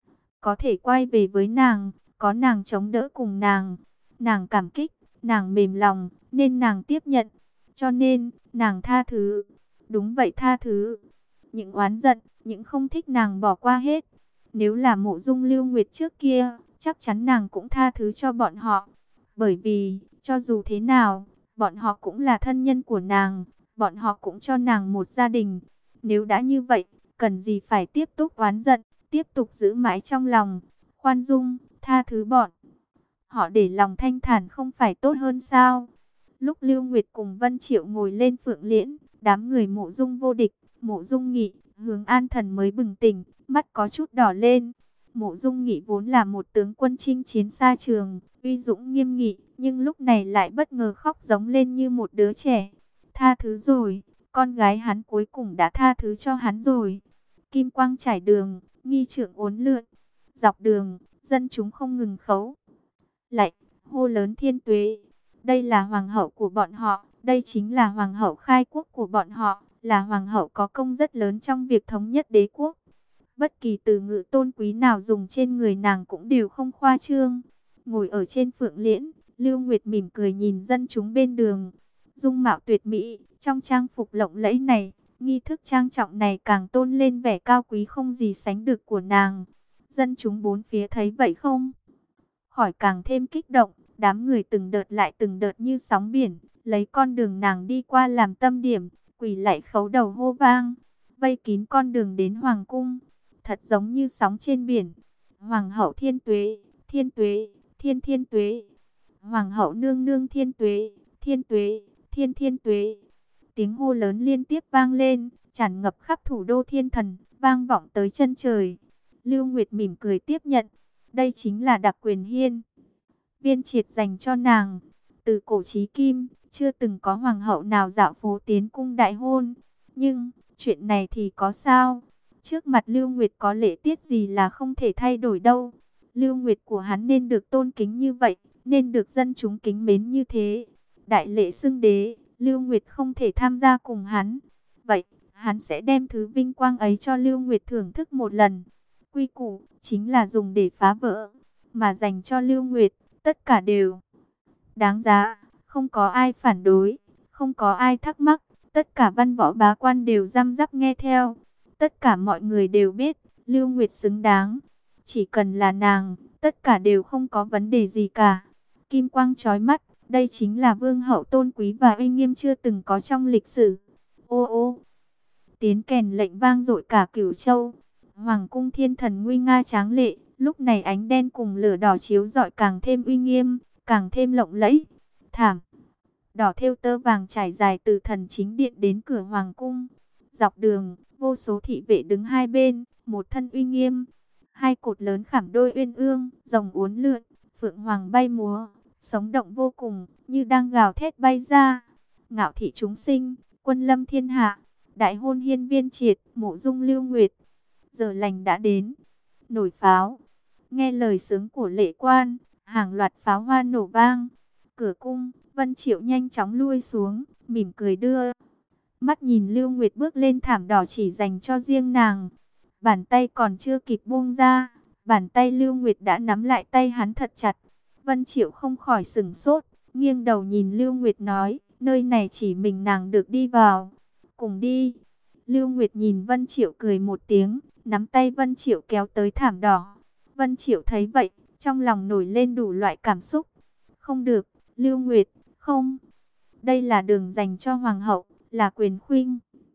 có thể quay về với nàng, có nàng chống đỡ cùng nàng. Nàng cảm kích, nàng mềm lòng, nên nàng tiếp nhận. Cho nên, nàng tha thứ. Đúng vậy, tha thứ. Những oán giận, những không thích nàng bỏ qua hết. Nếu là Mộ Dung Lưu Nguyệt trước kia, chắc chắn nàng cũng tha thứ cho bọn họ. Bởi vì, cho dù thế nào, bọn họ cũng là thân nhân của nàng. Bọn họ cũng cho nàng một gia đình. Nếu đã như vậy, cần gì phải tiếp tục oán giận, tiếp tục giữ mãi trong lòng. Khoan dung, tha thứ bọn họ để lòng thanh thản không phải tốt hơn sao? Lúc Lưu Nguyệt cùng Vân Triệu ngồi lên Phượng Liễn, đám người Mộ Dung Vô Địch, Mộ Dung Nghị, Hướng An Thần mới bừng tỉnh, mắt có chút đỏ lên. Mộ Dung Nghị vốn là một tướng quân chinh chiến xa trường, uy dũng nghiêm nghị, nhưng lúc này lại bất ngờ khóc giống lên như một đứa trẻ. Tha thứ rồi, con gái hắn cuối cùng đã tha thứ cho hắn rồi. Kim quang trải đường, nghi trượng uốn lượn, dọc đường, dân chúng không ngừng khấu lạy, hô lớn thiên tuế. Đây là hoàng hậu của bọn họ, đây chính là hoàng hậu khai quốc của bọn họ, là hoàng hậu có công rất lớn trong việc thống nhất đế quốc. Bất kỳ từ ngữ tôn quý nào dùng trên người nàng cũng đều không khoa trương. Ngồi ở trên Phượng Liễn, Lưu Nguyệt mỉm cười nhìn dân chúng bên đường. Dung mạo tuyệt mỹ, trong trang phục lộng lẫy này, nghi thức trang trọng này càng tôn lên vẻ cao quý không gì sánh được của nàng. Dân chúng bốn phía thấy vậy không khỏi càng thêm kích động, đám người từng đợt lại từng đợt như sóng biển, lấy con đường nàng đi qua làm tâm điểm, quỳ lạy khấu đầu hô vang, vây kín con đường đến hoàng cung, thật giống như sóng trên biển. Hoàng hậu thiên tuế, thiên tuế, thiên thiên tuế. Hoàng hậu nương nương thiên tuế, thiên tuế, thiên thiên tuế. Tiếng hô lớn liên tiếp vang lên, tràn ngập khắp thủ đô thiên thần, vang vọng tới chân trời. Lưu Nguyệt mỉm cười tiếp nhận. Đây chính là đặc quyền hiên viên triệt dành cho nàng. Từ cổ chí kim, chưa từng có hoàng hậu nào dạo phố tiến cung đại hôn. Nhưng, chuyện này thì có sao? Trước mặt Lưu Nguyệt có lễ tiết gì là không thể thay đổi đâu. Lưu Nguyệt của hắn nên được tôn kính như vậy, nên được dân chúng kính mến như thế. Đại lễ xưng đế, Lưu Nguyệt không thể tham gia cùng hắn. Vậy, hắn sẽ đem thứ vinh quang ấy cho Lưu Nguyệt thưởng thức một lần. Quy củ chính là dùng để phá vỡ, mà dành cho Lưu Nguyệt, tất cả đều đáng giá, không có ai phản đối, không có ai thắc mắc, tất cả văn võ bá quan đều răm rắp nghe theo. Tất cả mọi người đều biết, Lưu Nguyệt xứng đáng, chỉ cần là nàng, tất cả đều không có vấn đề gì cả. Kim quang chói mắt, đây chính là vương hậu tôn quý và uy nghiêm chưa từng có trong lịch sử. Ô ô, tiếng kèn lệnh vang dội cả Cửu Châu. Hoàng cung thiên thần nguy nga tráng lệ, lúc này ánh đen cùng lửa đỏ chiếu rọi càng thêm uy nghiêm, càng thêm lộng lẫy. Thảm đỏ thêu tơ vàng trải dài từ thần chính điện đến cửa hoàng cung. Dọc đường, vô số thị vệ đứng hai bên, một thân uy nghiêm. Hai cột lớn khảm đôi uyên ương, rồng uốn lượn, phượng hoàng bay múa, sống động vô cùng, như đang gào thét bay ra. Ngạo thị chúng sinh, quân lâm thiên hạ, đại hôn hiên viên triệt, Mộ Dung Lưu Nguyệt. Giờ lành đã đến. Nổi pháo. Nghe lời sướng của lệ quan, hàng loạt pháo hoa nổ vang. Cửa cung, Vân Triệu nhanh chóng lui xuống, mỉm cười đưa mắt nhìn Lưu Nguyệt bước lên thảm đỏ chỉ dành cho riêng nàng. Bàn tay còn chưa kịp buông ra, bàn tay Lưu Nguyệt đã nắm lại tay hắn thật chặt. Vân Triệu không khỏi sửng sốt, nghiêng đầu nhìn Lưu Nguyệt nói, nơi này chỉ mình nàng được đi vào. Cùng đi. Lưu Nguyệt nhìn Vân Triệu cười một tiếng, nắm tay Vân Triệu kéo tới thảm đỏ. Vân Triệu thấy vậy, trong lòng nổi lên đủ loại cảm xúc. Không được, Lưu Nguyệt, không. Đây là đường dành cho hoàng hậu, là quyền khuynh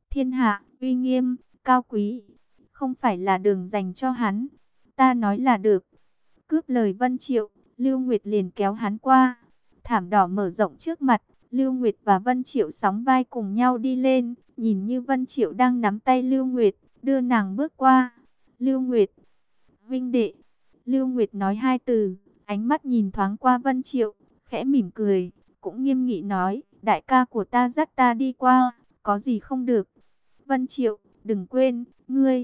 Thiên hạ, uy nghiêm, cao quý, không phải là đường dành cho hắn. Ta nói là được. Cướp lời Vân Triệu, Lưu Nguyệt liền kéo hắn qua. Thảm đỏ mở rộng trước mặt, Lưu Nguyệt và Vân Triệu sóng vai cùng nhau đi lên. Nhìn như Vân Triệu đang nắm tay Lưu Nguyệt, đưa nàng bước qua. Lưu Nguyệt, vinh đệ. Lưu Nguyệt nói hai từ, ánh mắt nhìn thoáng qua Vân Triệu, khẽ mỉm cười, cũng nghiêm nghị nói, đại ca của ta dắt ta đi qua, có gì không được. Vân Triệu, đừng quên, ngươi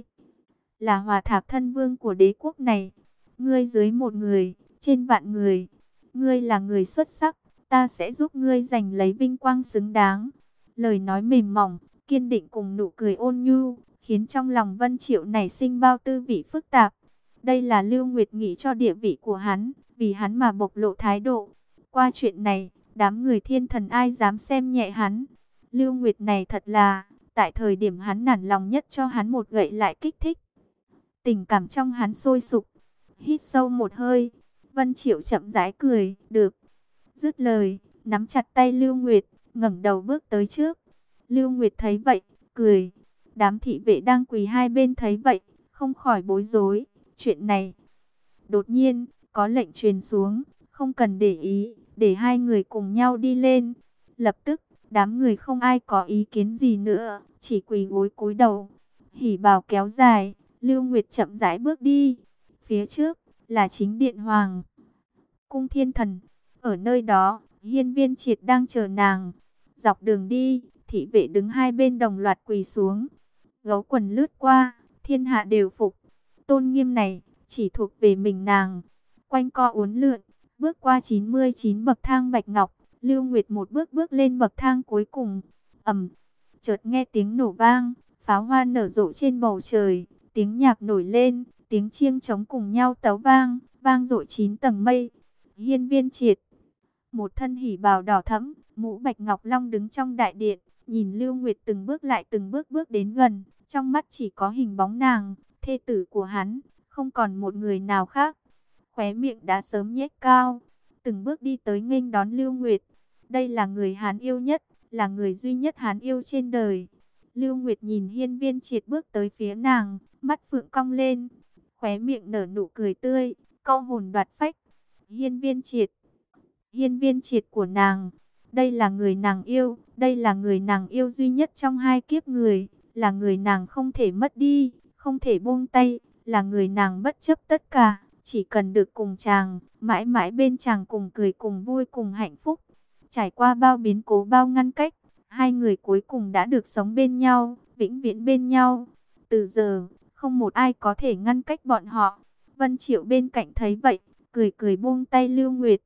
là Hòa Thạc thân vương của đế quốc này. Ngươi dưới một người, trên vạn người. Ngươi là người xuất sắc, ta sẽ giúp ngươi giành lấy vinh quang xứng đáng. Lời nói mềm mỏng, kiên định cùng nụ cười ôn nhu, khiến trong lòng Vân Triệu nảy sinh bao tư vị phức tạp. Đây là Lưu Nguyệt nghĩ cho địa vị của hắn, vì hắn mà bộc lộ thái độ. Qua chuyện này, đám người thiên thần ai dám xem nhẹ hắn. Lưu Nguyệt này thật là, tại thời điểm hắn nản lòng nhất cho hắn một gậy lại kích thích. Tình cảm trong hắn sôi sục. Hít sâu một hơi, Vân Triệu chậm rãi cười, được. Dứt lời, nắm chặt tay Lưu Nguyệt, ngẩng đầu bước tới trước. Lưu Nguyệt thấy vậy, cười. Đám thị vệ đang quỳ hai bên thấy vậy, không khỏi bối rối. Chuyện này, đột nhiên, có lệnh truyền xuống, không cần để ý, để hai người cùng nhau đi lên. Lập tức, đám người không ai có ý kiến gì nữa, chỉ quỳ gối cúi đầu. Hỉ bào kéo dài, Lưu Nguyệt chậm rãi bước đi. Phía trước, là chính điện hoàng cung thiên thần. Ở nơi đó, Hiên Viên Triệt đang chờ nàng. Dọc đường đi, thị vệ đứng hai bên đồng loạt quỳ xuống. Gấu quần lướt qua, thiên hạ đều phục. Tôn nghiêm này, chỉ thuộc về mình nàng. Quanh co uốn lượn, bước qua 99 bậc thang bạch ngọc. Lưu Nguyệt một bước bước lên bậc thang cuối cùng. Ầm, chợt nghe tiếng nổ vang, pháo hoa nở rộ trên bầu trời. Tiếng nhạc nổi lên, tiếng chiêng trống cùng nhau tấu vang, vang dội 9 tầng mây. Hiên Viên Triệt, một thân hỉ bào đỏ thẫm, mũ bạch ngọc long đứng trong đại điện, nhìn Lưu Nguyệt từng bước lại từng bước bước đến gần, trong mắt chỉ có hình bóng nàng, thê tử của hắn, không còn một người nào khác. Khóe miệng đã sớm nhếch cao, từng bước đi tới nghênh đón Lưu Nguyệt. Đây là người hắn yêu nhất, là người duy nhất hắn yêu trên đời. Lưu Nguyệt nhìn Hiên Viên Triệt bước tới phía nàng, mắt phượng cong lên, khóe miệng nở nụ cười tươi, câu hồn đoạt phách. Hiên Viên Triệt, Hiên Viên Triệt của nàng, đây là người nàng yêu, đây là người nàng yêu duy nhất trong hai kiếp người, là người nàng không thể mất đi, không thể buông tay, là người nàng bất chấp tất cả, chỉ cần được cùng chàng, mãi mãi bên chàng cùng cười cùng vui cùng hạnh phúc. Trải qua bao biến cố bao ngăn cách, hai người cuối cùng đã được sống bên nhau, vĩnh viễn bên nhau. Từ giờ, không một ai có thể ngăn cách bọn họ. Vân Triệu bên cạnh thấy vậy, cười cười buông tay Lưu Nguyệt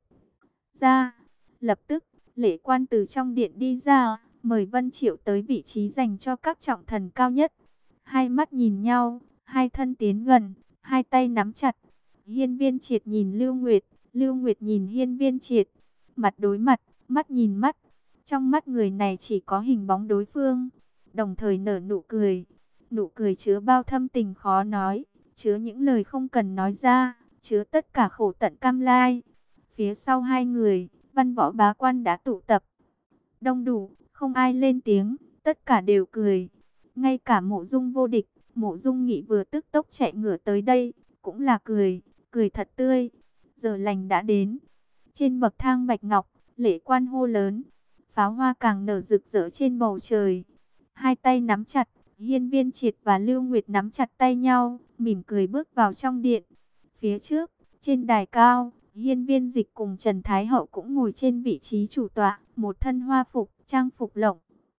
ra. Lập tức, lễ quan từ trong điện đi ra, mời Vân Triệu tới vị trí dành cho các trọng thần cao nhất. Hai mắt nhìn nhau, hai thân tiến gần, hai tay nắm chặt. Hiên Viên Triệt nhìn Lưu Nguyệt, Lưu Nguyệt nhìn Hiên Viên Triệt, mặt đối mặt, mắt nhìn mắt. Trong mắt người này chỉ có hình bóng đối phương, đồng thời nở nụ cười. Nụ cười chứa bao thâm tình khó nói, chứa những lời không cần nói ra, chứa tất cả khổ tận cam lai. Phía sau hai người, văn võ bá quan đã tụ tập đông đủ, không ai lên tiếng, tất cả đều cười. Ngay cả Mộ Dung vô địch, Mộ Dung Nghị vừa tức tốc chạy ngửa tới đây, cũng là cười, cười thật tươi. Giờ lành đã đến. Trên bậc thang bạch ngọc, lễ quan hô lớn, pháo hoa càng nở rực rỡ trên bầu trời. Hai tay nắm chặt, Hiên Viên Triệt và Lưu Nguyệt nắm chặt tay nhau, mỉm cười bước vào trong điện. Phía trước, trên đài cao, Hiên Viên Dịch cùng Trần Thái Hậu cũng ngồi trên vị trí chủ tọa, một thân hoa phục, trang phục lộng